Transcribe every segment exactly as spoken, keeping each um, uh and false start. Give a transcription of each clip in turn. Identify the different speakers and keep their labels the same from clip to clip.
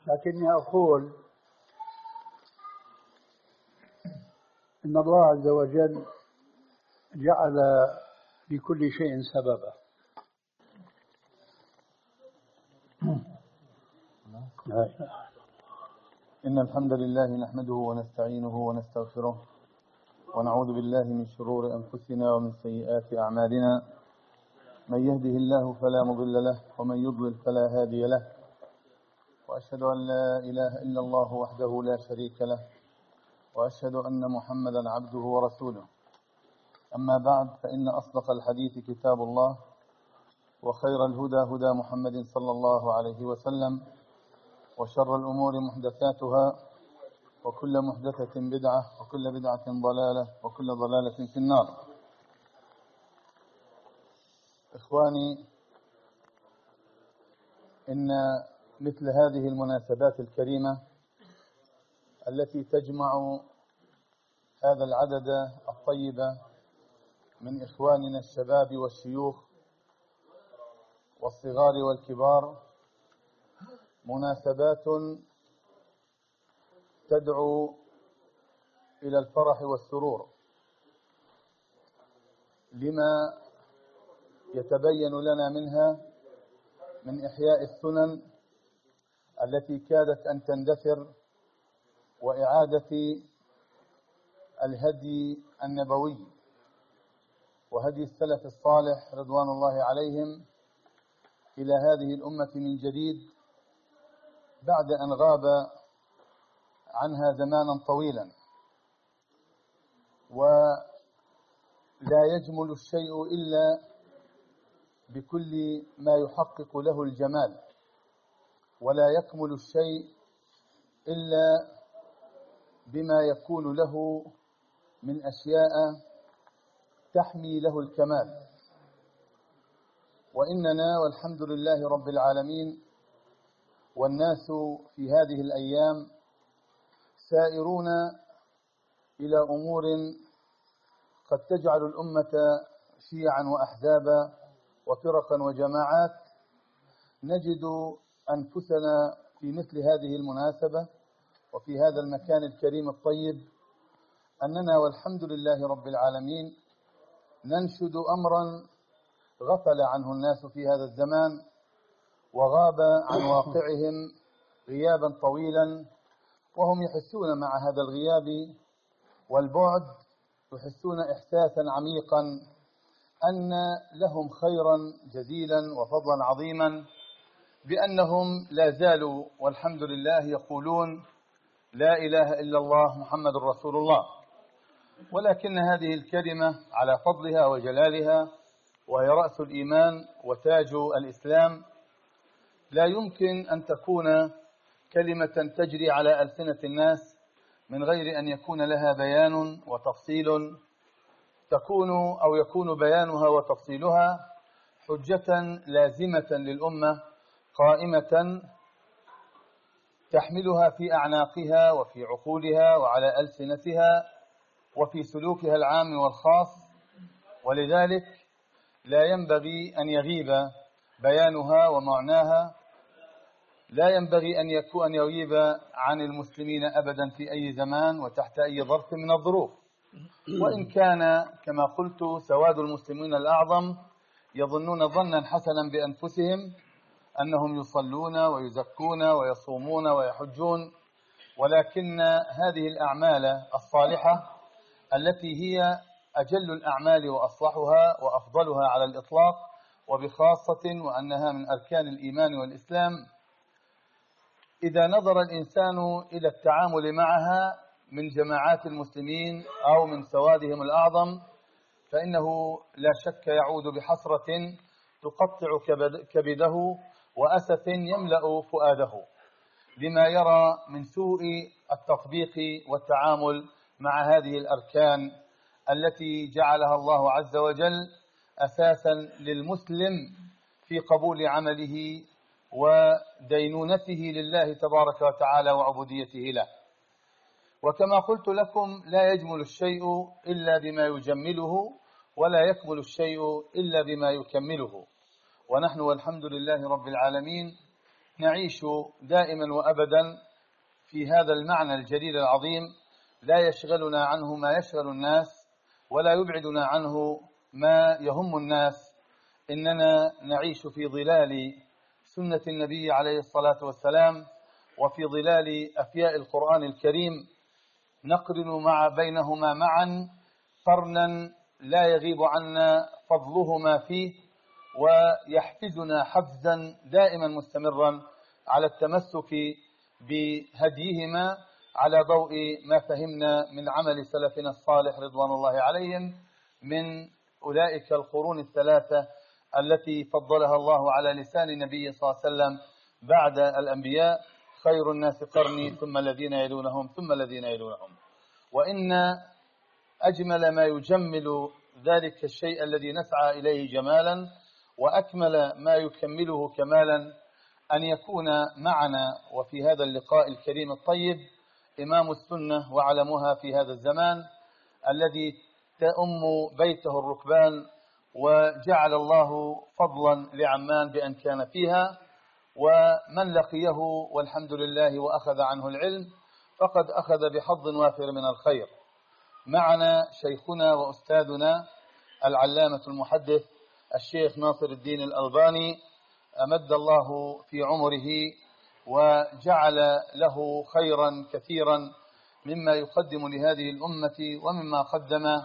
Speaker 1: لكني أقول إن الله عز وجل جعل لكل شيء سببا.
Speaker 2: إن الحمد لله نحمده ونستعينه ونستغفره ونعوذ بالله من شرور أنفسنا ومن سيئات أعمالنا. من يهده الله فلا مضل له ومن يضلل فلا هادي له، وأشهد أن لا إله إلا الله وحده لا شريك له، وأشهد أن محمدا عبده ورسوله. أما بعد، فإن أصدق الحديث كتاب الله، وخير الهدى هدى محمد صلى الله عليه وسلم، وشر الأمور محدثاتها، وكل محدثة بدعة، وكل بدعة ضلالة، وكل ضلالة في النار. إخواني، إن مثل هذه المناسبات الكريمة التي تجمع هذا العدد الطيب من إخواننا الشباب والشيوخ والصغار والكبار مناسبات تدعو إلى الفرح والسرور، لما يتبين لنا منها من إحياء السنن التي كادت أن تندثر، وإعادة الهدي النبوي وهدي السلف الصالح رضوان الله عليهم إلى هذه الأمة من جديد، بعد أن غاب عنها زمانا طويلا. ولا يجمل الشيء إلا بكل ما يحقق له الجمال، ولا يكمل الشيء إلا بما يكون له من أشياء تحمي له الكمال. وإننا والحمد لله رب العالمين والناس في هذه الأيام سائرون إلى أمور قد تجعل الأمة شيعا وأحزابا وفرقا وجماعات. نجد أنفسنا في مثل هذه المناسبة وفي هذا المكان الكريم الطيب أننا والحمد لله رب العالمين ننشد أمرا غفل عنه الناس في هذا الزمان، وغاب عن واقعهم غيابا طويلا، وهم يحسون مع هذا الغياب والبعد، يحسون إحساسا عميقا أن لهم خيرا جزيلا وفضلا عظيما، بأنهم لا زالوا والحمد لله يقولون لا إله إلا الله محمد رسول الله. ولكن هذه الكلمة على فضلها وجلالها، وهي رأس الإيمان وتاج الإسلام، لا يمكن أن تكون كلمة تجري على ألسنة الناس من غير أن يكون لها بيان وتفصيل، تكون أو يكون بيانها وتفصيلها حجة لازمة للأمة قائمة تحملها في أعناقها وفي عقولها وعلى ألسنتها وفي سلوكها العام والخاص. ولذلك لا ينبغي أن يغيب بيانها ومعناها، لا ينبغي أن يكون أن يغيب عن المسلمين أبدا في أي زمان وتحت أي ظرف من الظروف. وإن كان كما قلت سواد المسلمين الأعظم يظنون ظنا حسنا بأنفسهم أنهم يصلون ويزكون ويصومون ويحجون، ولكن هذه الأعمال الصالحة التي هي أجل الأعمال وأصلحها وأفضلها على الإطلاق، وبخاصة وأنها من أركان الإيمان والإسلام، إذا نظر الإنسان إلى التعامل معها من جماعات المسلمين أو من سوادهم الأعظم، فإنه لا شك يعود بحسرة تقطع كبده وأسف يملأ فؤاده لما يرى من سوء التطبيق والتعامل مع هذه الأركان التي جعلها الله عز وجل أساسا للمسلم في قبول عمله ودينونته لله تبارك وتعالى وعبوديته له. وكما قلت لكم لا يجمل الشيء إلا بما يجمله، ولا يكمل الشيء إلا بما يكمله. ونحن والحمد لله رب العالمين نعيش دائما وأبدا في هذا المعنى الجليل العظيم، لا يشغلنا عنه ما يشغل الناس ولا يبعدنا عنه ما يهم الناس. إننا نعيش في ظلال سنة النبي عليه الصلاة والسلام وفي ظلال أفياء القرآن الكريم، نقرن مع بينهما معا قرنا لا يغيب عنا فضلهما فيه، ويحفزنا حفزا دائما مستمرا على التمسك بهديهما على ضوء ما فهمنا من عمل سلفنا الصالح رضوان الله عليهم من أولئك القرون الثلاثة التي فضلها الله على لسان نبي صلى الله عليه وسلم بعد الأنبياء: خير الناس قرني ثم الذين يلونهم ثم الذين يلونهم. وإن أجمل ما يجمل ذلك الشيء الذي نسعى إليه جمالا، وأكمل ما يكمله كمالا، أن يكون معنا وفي هذا اللقاء الكريم الطيب إمام السنة وعلمها في هذا الزمان، الذي تأم بيته الركبان، وجعل الله فضلا لعمان بأن كان فيها، ومن لقيه والحمد لله وأخذ عنه العلم فقد أخذ بحظ وافر من الخير. معنا شيخنا وأستاذنا العلامة المحدث الشيخ ناصر الدين الألباني، أمد الله في عمره وجعل له خيرا كثيرا مما يقدم لهذه الأمة ومما قدم،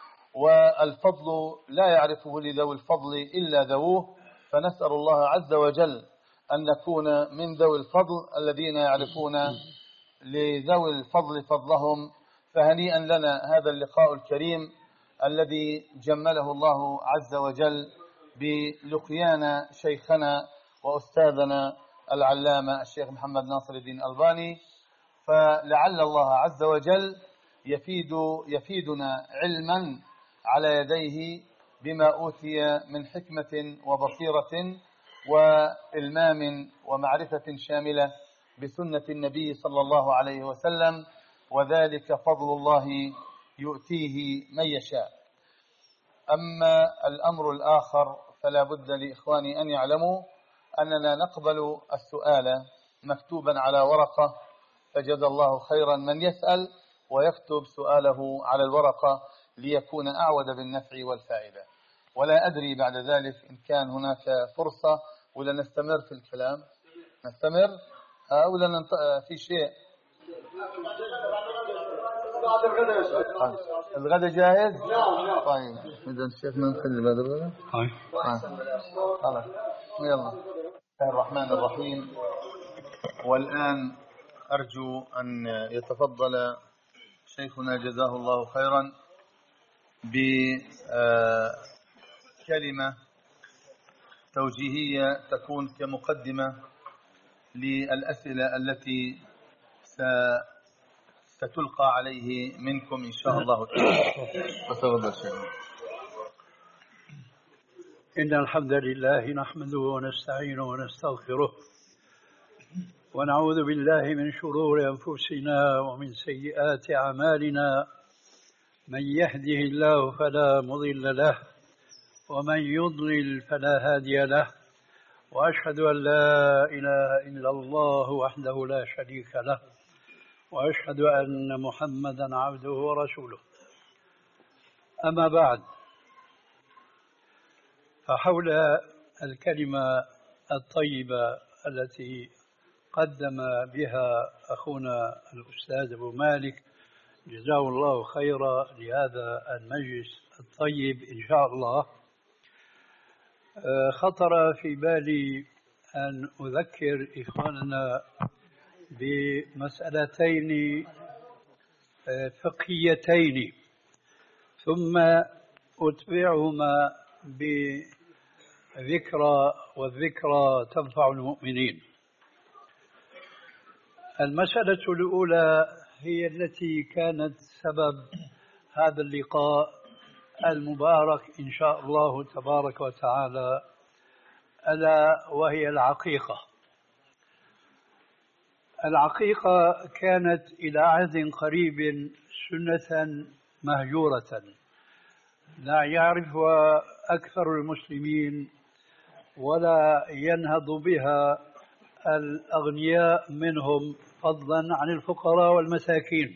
Speaker 2: والفضل لا يعرفه لذوي الفضل إلا ذووه، فنسأل الله عز وجل أن نكون من ذوي الفضل الذين يعرفون لذوي الفضل فضلهم. فهنيئا لنا هذا اللقاء الكريم الذي جمله الله عز وجل بلقيانا شيخنا وأستاذنا العلامة الشيخ محمد ناصر الدين الألباني، فلعل الله عز وجل يفيد يفيدنا علما على يديه بما أوتي من حكمة وبصيرة وإلمام ومعرفة شاملة بسنة النبي صلى الله عليه وسلم، وذلك فضل الله يؤتيه من يشاء. أما الأمر الآخر فلا بد لإخواني أن يعلموا أننا نقبل السؤال مكتوبا على ورقة، فجزى الله خيرا من يسأل ويكتب سؤاله على الورقة ليكون أعود بالنفع والفائدة. ولا أدري بعد ذلك إن كان هناك فرصة ولا نستمر في الكلام. نستمر ولا ننط... في شيء الغداء جاهز؟ طيب إذا شيخنا نخلي بعد الغداء. طيب خلاص يلا. بسم الله الرحمن الرحيم. والآن أرجو أن يتفضل شيخنا جزاه الله خيرا بكلمة توجيهية تكون كمقدمة للأسئلة التي ستلقى عليه منكم إن شاء الله تعالى. تفضل شيخنا.
Speaker 1: إن الحمد لله نحمده ونستعينه ونستغفره ونعوذ بالله من شرور أنفسنا ومن سيئات أعمالنا، من يهده الله فلا مضل له ومن يضلل فلا هادي له، وأشهد أن لا إله إلا الله وحده لا شريك له، وأشهد أن محمدا عبده ورسوله. أما بعد، فحول الكلمة الطيبة التي قدم بها أخونا الأستاذ أبو مالك جزاه الله خيرا لهذا المجلس الطيب إن شاء الله، خطر في بالي أن أذكر إخواننا بمسألتين فقهيتين ثم أتبعهما بذكرى، والذكرى تنفع المؤمنين. المسألة الأولى هي التي كانت سبب هذا اللقاء المبارك إن شاء الله تبارك وتعالى، ألا وهي العقيقة. العقيقة كانت إلى عهد قريب سنة مهجورة لا يعرفها أكثر المسلمين ولا ينهض بها الأغنياء منهم فضلا عن الفقراء والمساكين.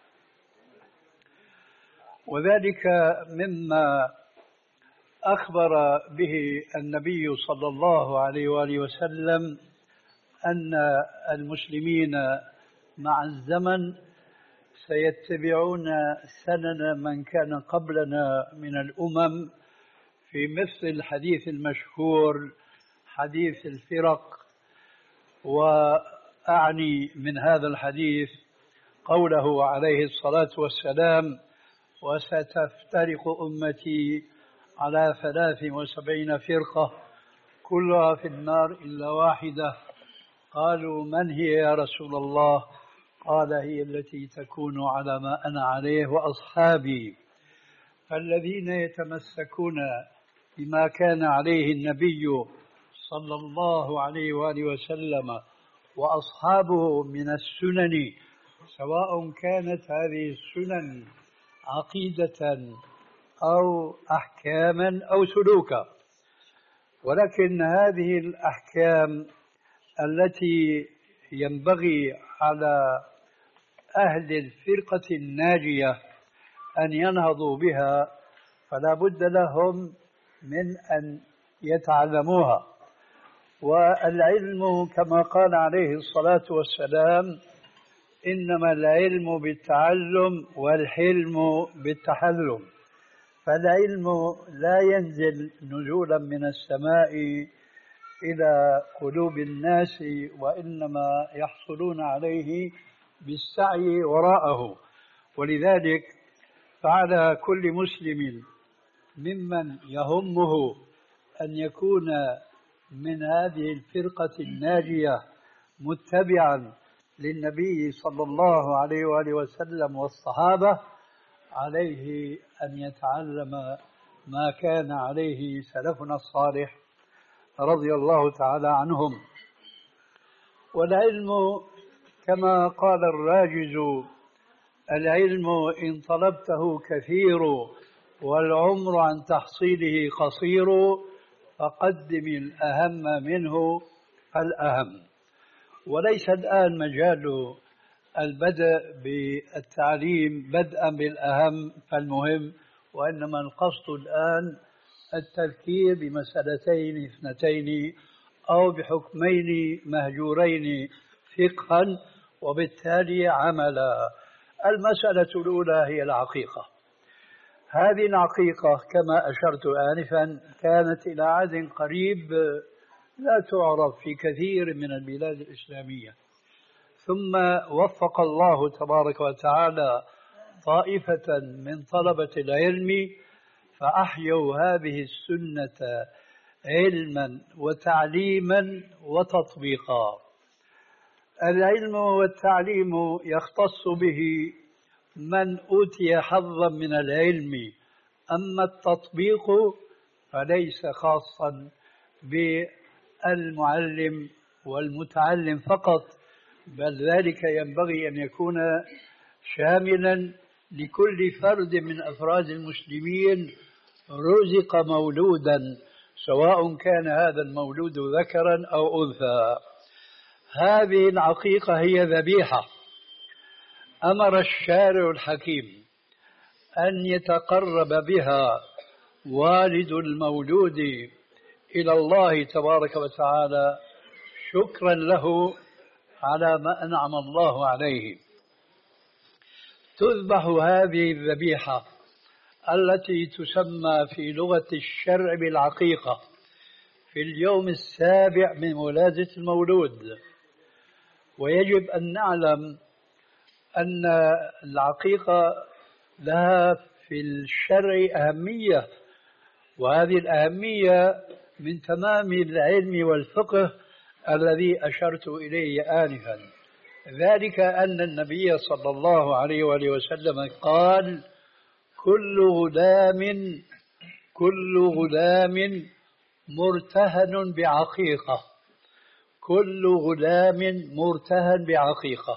Speaker 1: وذلك مما أخبر به النبي صلى الله عليه وآله وسلم أن المسلمين مع الزمن سيتبعون سنن من كان قبلنا من الأمم في مثل الحديث المشهور حديث الفرق. وأعني من هذا الحديث قوله عليه الصلاة والسلام: وستفترق أمتي على ثلاث وسبعين فرقة كلها في النار إلا واحدة. قالوا: من هي يا رسول الله؟ قال: هي التي تكون على ما أنا عليه وأصحابي. فالذين يتمسكون بما كان عليه النبي صلى الله عليه وآله وسلم وأصحابه من السنن، سواء كانت هذه السنن عقيدة أو أحكاما أو سلوكا، ولكن هذه الأحكام التي ينبغي على أهل الفرقة الناجية أن ينهضوا بها فلا بد لهم من أن يتعلموها. والعلم كما قال عليه الصلاة والسلام: إنما العلم بالتعلم والحلم بالتحلم. فالعلم لا ينزل نزولا من السماء إلى قلوب الناس، وإنما يحصلون عليه بالسعي وراءه. ولذلك فعلى كل مسلم ممن يهمه أن يكون من هذه الفرقة الناجية متبعا للنبي صلى الله عليه وآله وسلم والصحابة، عليه أن يتعلم ما كان عليه سلفنا الصالح رضي الله تعالى عنهم. والعلم كما قال الراجز: العلم إن طلبته كثير والعمر عن تحصيله قصير، فقدم الأهم منه الأهم. وليس الآن مجال البدء بالتعليم بدءا بالأهم فالمهم، وإنما القصد الآن التذكير بمسألتين اثنتين أو بحكمين مهجورين فقها وبالتالي عملا. المسألة الأولى هي العقيقة. هذه العقيقة كما أشرت آنفا كانت إلى عهد قريب لا تعرف في كثير من البلاد الإسلامية، ثم وفق الله تبارك وتعالى طائفة من طلبة العلم فأحيوا هذه السنة علما وتعليما وتطبيقا. العلم والتعليم يختص به من أوتي حظا من العلم، أما التطبيق فليس خاصا بالمعلم والمتعلم فقط، بل ذلك ينبغي أن يكون شاملا لكل فرد من أفراد المسلمين رزق مولودا، سواء كان هذا المولود ذكرا أو أنثى. هذه العقيقة هي ذبيحة أمر الشارع الحكيم أن يتقرب بها والد المولود إلى الله تبارك وتعالى شكرا له على ما أنعم الله عليه. تذبح هذه الذبيحة التي تسمى في لغة الشرع بالعقيقة في اليوم السابع من ولادة المولود. ويجب أن نعلم أن العقيقة لها في الشرع أهمية، وهذه الأهمية من تمام العلم والفقه الذي أشرت إليه آنفا. ذلك أن النبي صلى الله عليه وآله وسلم قال: كل غلام كل غلام مرتهن بعقيقة كل غلام مرتهن بعقيقة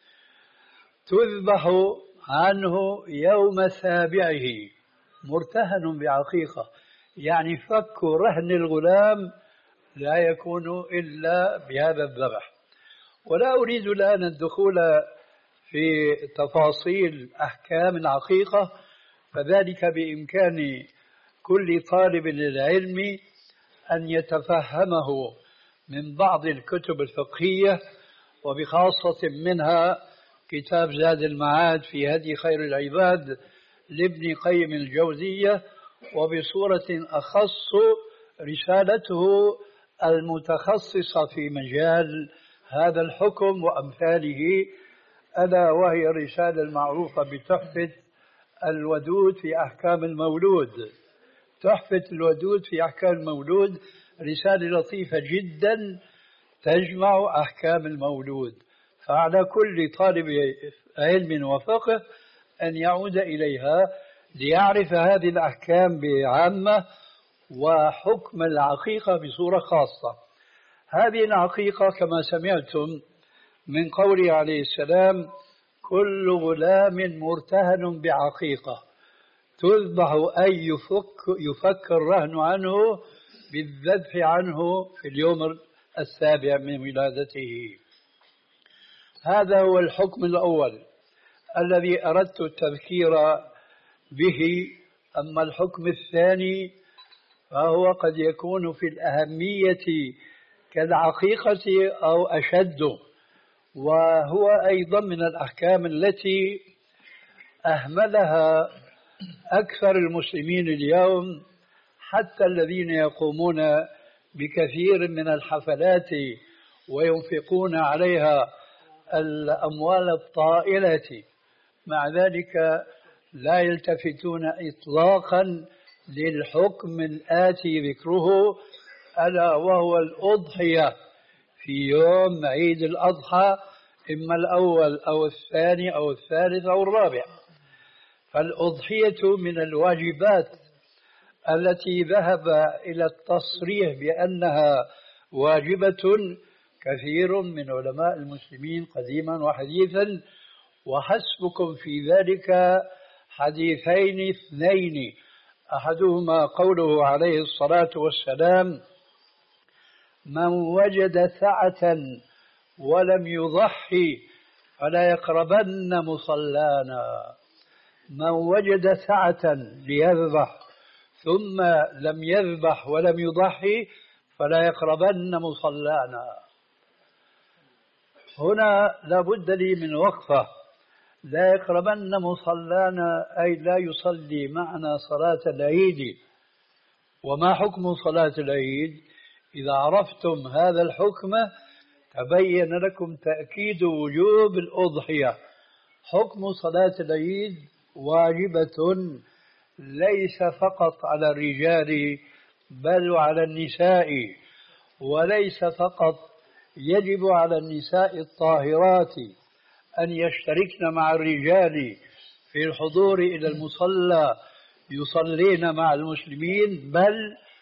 Speaker 1: تذبح عنه يوم سابعه. مرتهن بعقيقة يعني فك رهن الغلام لا يكون إلا بهذا الذبح. ولا أريد الآن الدخول في تفاصيل أحكام العقيقة، فذلك بإمكان كل طالب للعلم أن يتفهمه من بعض الكتب الفقهية، وبخاصة منها كتاب زاد المعاد في هدي خير العباد لابن قيم الجوزية، وبصورة أخص رسالته المتخصصة في مجال هذا الحكم وأمثاله، ألا وهي الرسالة المعروفة بتحفة الودود في أحكام المولود. تحفة الودود في أحكام المولود رسالة لطيفة جدا تجمع أحكام المولود، فعلى كل طالب علم وفقه أن يعود إليها ليعرف هذه الأحكام بعامة وحكم العقيقة بصورة خاصة. هذه العقيقة كما سمعتم من قوله عليه السلام: كل غلام مرتهن بعقيقة تذبح أي يفك, يفك الرهن عنه بالذبح عنه في اليوم السابع من ولادته. هذا هو الحكم الأول الذي أردت التذكير به. أما الحكم الثاني فهو قد يكون في الأهمية كالعقيقة أو أشد، وهو أيضا من الأحكام التي أهملها أكثر المسلمين اليوم، حتى الذين يقومون بكثير من الحفلات وينفقون عليها الأموال الطائلة، مع ذلك لا يلتفتون إطلاقا للحكم الآتي ذكره، ألا وهو الأضحية في يوم عيد الأضحى، إما الأول أو الثاني أو الثالث أو الرابع. فالأضحية من الواجبات التي ذهب إلى التصريح بأنها واجبة كثير من علماء المسلمين قديما وحديثا، وحسبكم في ذلك حديثين اثنين، أحدهما قوله عليه الصلاة والسلام: من وجد سعة ولم يضحي فلا يقربن مصلانا. من وجد سعة ليذبح ثم لم يذبح ولم يضحي فلا يقربن مصلانا. هنا لابد لي من وقفة. لا يقربن مصلانا أي لا يصلي معنا صلاة العيد. وما حكم صلاة العيد؟ إذا عرفتم هذا الحكم تبين لكم تأكيد وجوب الأضحية. حكم صلاة العيد واجبة ليس فقط على الرجال بل وعلى النساء، وليس فقط يجب على النساء الطاهرات أن يشتركن مع الرجال في الحضور إلى المصلى يصلين مع المسلمين، بل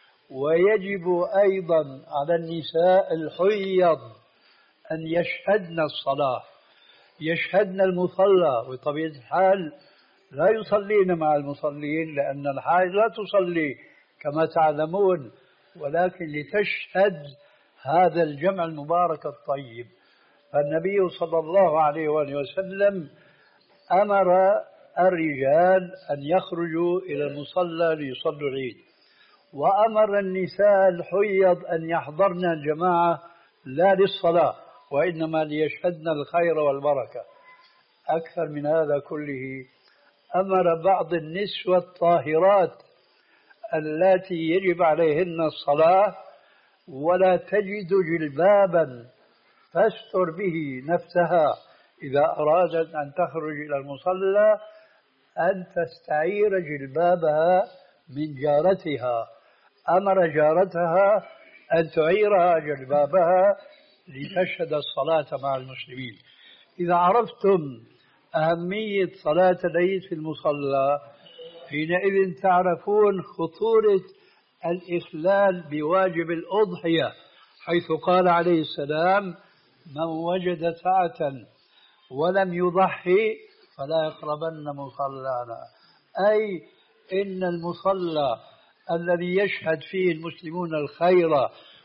Speaker 1: ويجب أيضا على النساء الحيض أن يشهدن الصلاة، يشهدن المصلى، وطبيعة الحال لا يصلين مع المصلين لأن الحائض لا تصلي كما تعلمون، ولكن لتشهد هذا الجمع المبارك الطيب. فالنبي صلى الله عليه وآله وسلم أمر الرجال أن يخرجوا إلى المصلى ليصلوا العيد، وأمر النساء الحيض أن يحضرن الجماعة لا للصلاة وإنما ليشهدن الخير والبركة. أكثر من هذا كله أمر بعض النسوة الطاهرات اللاتي يجب عليهن الصلاة ولا تجد جلبابا تستر به نفسها إذا أرادت أن تخرج إلى المصلى أن تستعير جلبابها من جارتها. أمر جارتها أن تعيرها جلبابها لتشهد الصلاة مع المسلمين. إذا عرفتم أهمية صلاة العيد في المصلى حينئذ تعرفون خطورة الإخلال بواجب الأضحية، حيث قال عليه السلام: من وجد سعة ولم يضحي فلا يقربن مصلانا. أي إن المصلى الذي يشهد فيه المسلمون الخير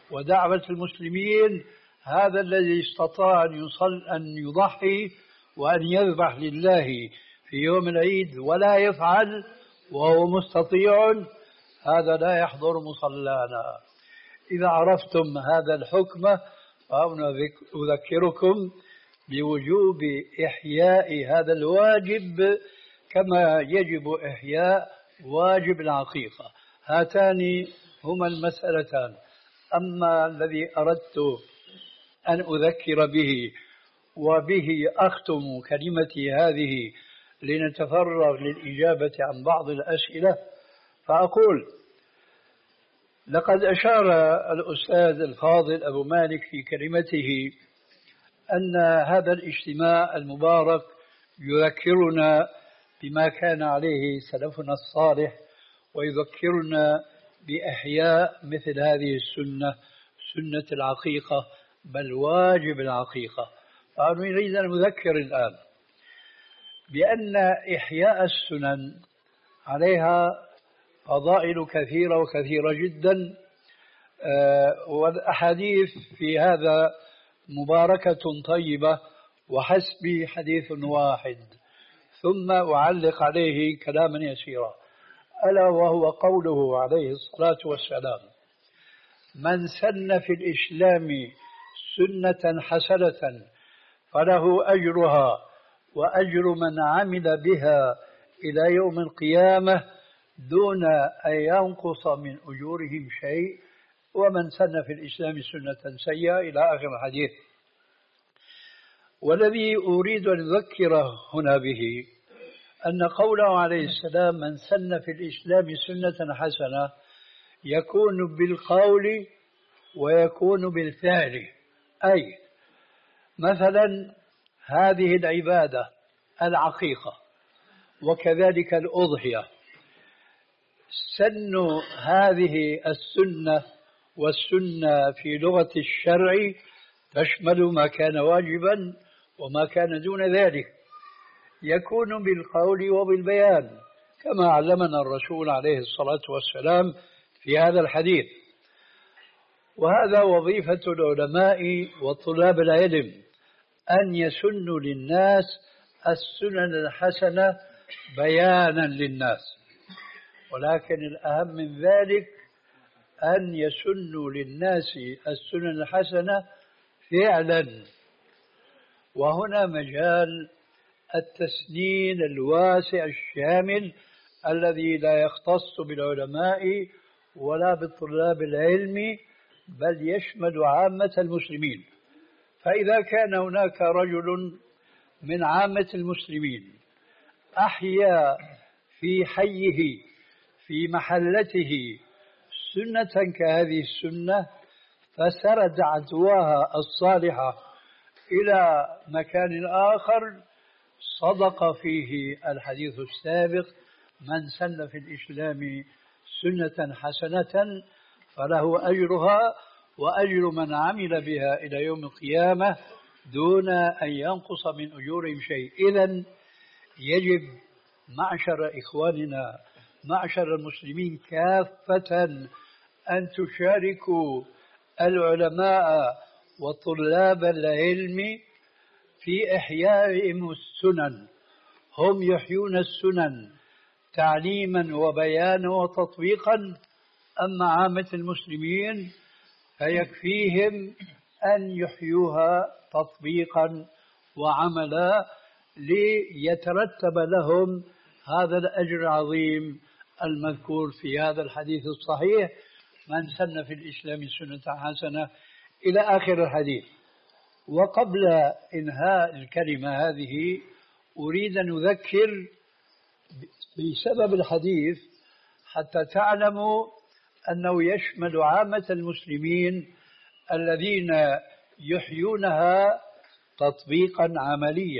Speaker 1: ودعوة المسلمين، هذا الذي استطاع أن يصل أن يضحي وأن يذبح لله في يوم العيد ولا يفعل وهو مستطيع، هذا لا يحضر مصلانا. إذا عرفتم هذا الحكم فأنا أذكركم بوجوب إحياء هذا الواجب كما يجب إحياء واجب العقيقة. هاتان هما المسألتان. أما الذي أردت أن أذكر به وبه أختم كلمتي هذه لنتفرغ للإجابة عن بعض الأسئلة، فأقول: لقد أشار الأستاذ الفاضل أبو مالك في كلمته أن هذا الاجتماع المبارك يذكرنا بما كان عليه سلفنا الصالح، ويذكرنا بإحياء مثل هذه السنة، سنة العقيقة، بل واجب العقيقة. فأنا أريد أن أذكر الآن بأن إحياء السنن عليها فضائل كثيرة وكثيرة جدا، والأحاديث في هذا مباركة طيبة، وحسبي حديث واحد ثم أعلق عليه كلاما يسيرا، ألا وهو قوله عليه الصلاة والسلام: من سن في الإسلام سنة حسنة فله أجرها وأجر من عمل بها إلى يوم القيامة دون أن ينقص من أجورهم شيء، ومن سن في الإسلام سنة سيئة إلى آخر الحديث. والذي أريد أن أذكره هنا به أن قوله عليه السلام: من سن في الإسلام سنة حسنة، يكون بالقول ويكون بالفعل. أي مثلا هذه العبادة العقيقة وكذلك الأضحية، سن هذه السنة، والسنة في لغة الشرع تشمل ما كان واجبا وما كان دون ذلك، يكون بالقول وبالبيان كما علمنا الرسول عليه الصلاة والسلام في هذا الحديث. وهذا وظيفة العلماء وطلاب العلم، أن يسنوا للناس السنن الحسنة بيانا للناس، ولكن الأهم من ذلك أن يسنوا للناس السنن الحسنة فعلا. وهنا مجال التسنين الواسع الشامل الذي لا يختص بالعلماء ولا بالطلاب العلم، بل يشمل عامة المسلمين. فإذا كان هناك رجل من عامة المسلمين أحيا في حيه في محلته سنة كهذه السنة، فسرد عدواها الصالحة إلى مكان آخر، صدق فيه الحديث السابق: من سن في الإسلام سنة حسنة فله أجرها وأجر من عمل بها إلى يوم القيامة دون أن ينقص من أجورهم شيء. إذن يجب معشر إخواننا، معشر المسلمين كافة، أن تشاركوا العلماء وطلاب العلم في إحيائهم السنن. هم يحيون السنن تعليما وبيانا وتطبيقا، أما عامة المسلمين فيكفيهم أن يحيوها تطبيقا وعملا ليترتب لهم هذا الأجر العظيم المذكور في هذا الحديث الصحيح: من سن في الإسلام سنة حسنة إلى آخر الحديث. وقبل إنهاء الكلمة هذه أريد أن أذكر بسبب الحديث حتى تعلموا أنه يشمل عامة المسلمين الذين يحيونها تطبيقا عمليا.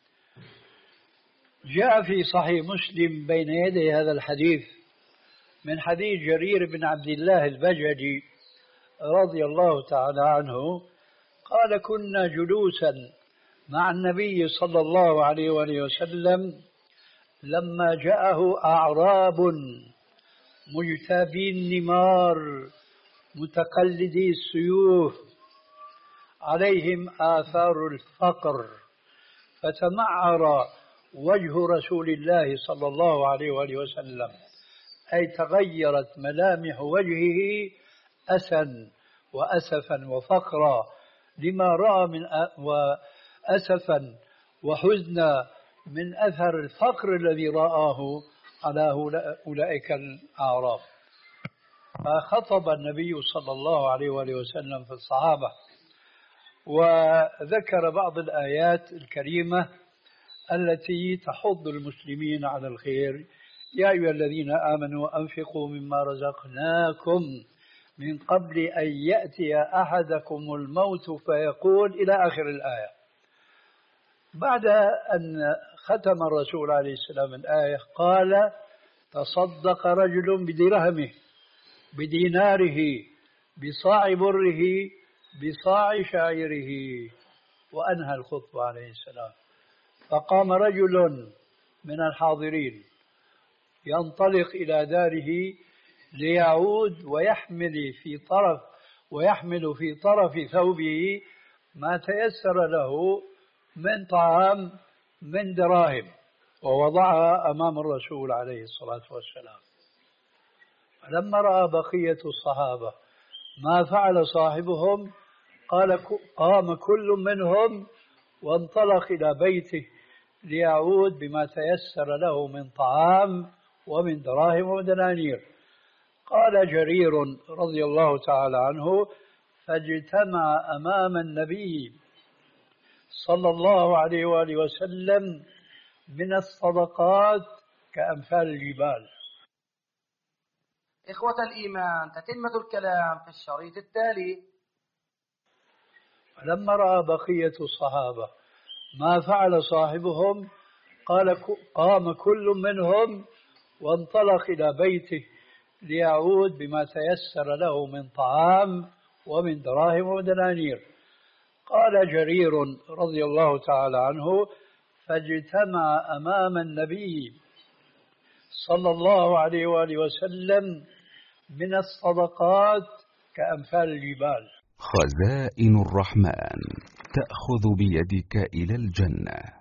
Speaker 1: جاء في صحيح مسلم بين يدي هذا الحديث من حديث جرير بن عبد الله البجلي رضي الله تعالى عنه قال: كنا جلوسا مع النبي صلى الله عليه وآله وسلم لما جاءه أعراب مجتابي النمار متقلدي السيوف عليهم آثار الفقر، فتمعر وجه رسول الله صلى الله عليه وآله وسلم، أي تغيرت ملامح وجهه أسا وأسفا وفقرا لما رأى من وأسفا وحزنا من أثر الفقر الذي رآه على أولئك الأعراب. فخطب النبي صلى الله عليه وآله وسلم في الصحابة، وذكر بعض الآيات الكريمة التي تحض المسلمين على الخير: يا أيها الذين آمنوا أنفقوا مما رزقناكم من قبل أن يأتي أحدكم الموت فيقول، إلى آخر الآية. بعد أن ختم الرسول عليه السلام الآية قال: تصدق رجل بدرهمه بديناره بصاع بره بصاع شعيره، وأنهى الخطبة عليه السلام. فقام رجل من الحاضرين ينطلق إلى داره ليعود ويحمل في طرف ويحمل في طرف ثوبه ما تيسر له من طعام من دراهم، ووضعها أمام الرسول عليه الصلاة والسلام. فلما رأى بقية الصحابة ما فعل صاحبهم قال قام كل منهم وانطلق إلى بيته ليعود بما تيسر له من طعام ومن دراهم ودنانير. قال جرير رضي الله تعالى عنه: فاجتمع أمام النبي صلى الله عليه وآله وسلم من الصدقات كأمثال الجبال.
Speaker 3: إخوة الإيمان، تتمة الكلام في الشريط التالي.
Speaker 1: فلما رأى بقية الصحابة ما فعل صاحبهم قال قام كل منهم وانطلق إلى بيته ليعود بما تيسر له من طعام ومن دراهم ودنانير. قال جرير رضي الله تعالى عنه: فاجتمع أمام النبي صلى الله عليه وآله وسلم من الصدقات كأمثال الجبال.
Speaker 4: خزائن الرحمن تأخذ بيدك إلى الجنة.